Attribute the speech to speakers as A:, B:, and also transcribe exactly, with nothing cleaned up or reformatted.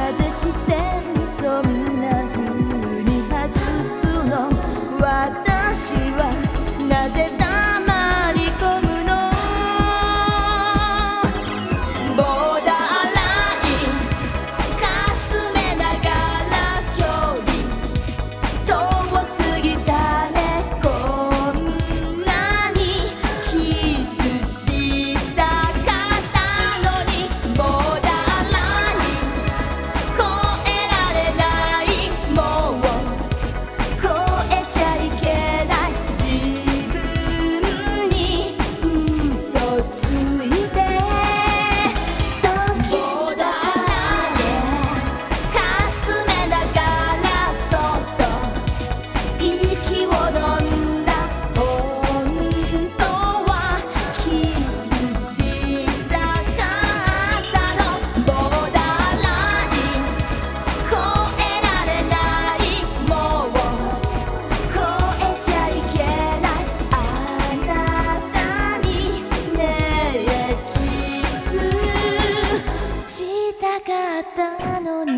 A: ぜ視線そんな風に外すの？私はなぜ黙り込むの？ボーダーラインかすめながら距離遠すぎたね。こんなにキスしたかったのに。ボーダーライン越えられない。もう越えちゃいけない。自分に嘘ついてボーダーラインかすめながらそっと息を飲んだ。本当はキスしたかったの。ボーダーライン越えられない。もう越えちゃいけない。あなたにねえキスしたかったのに。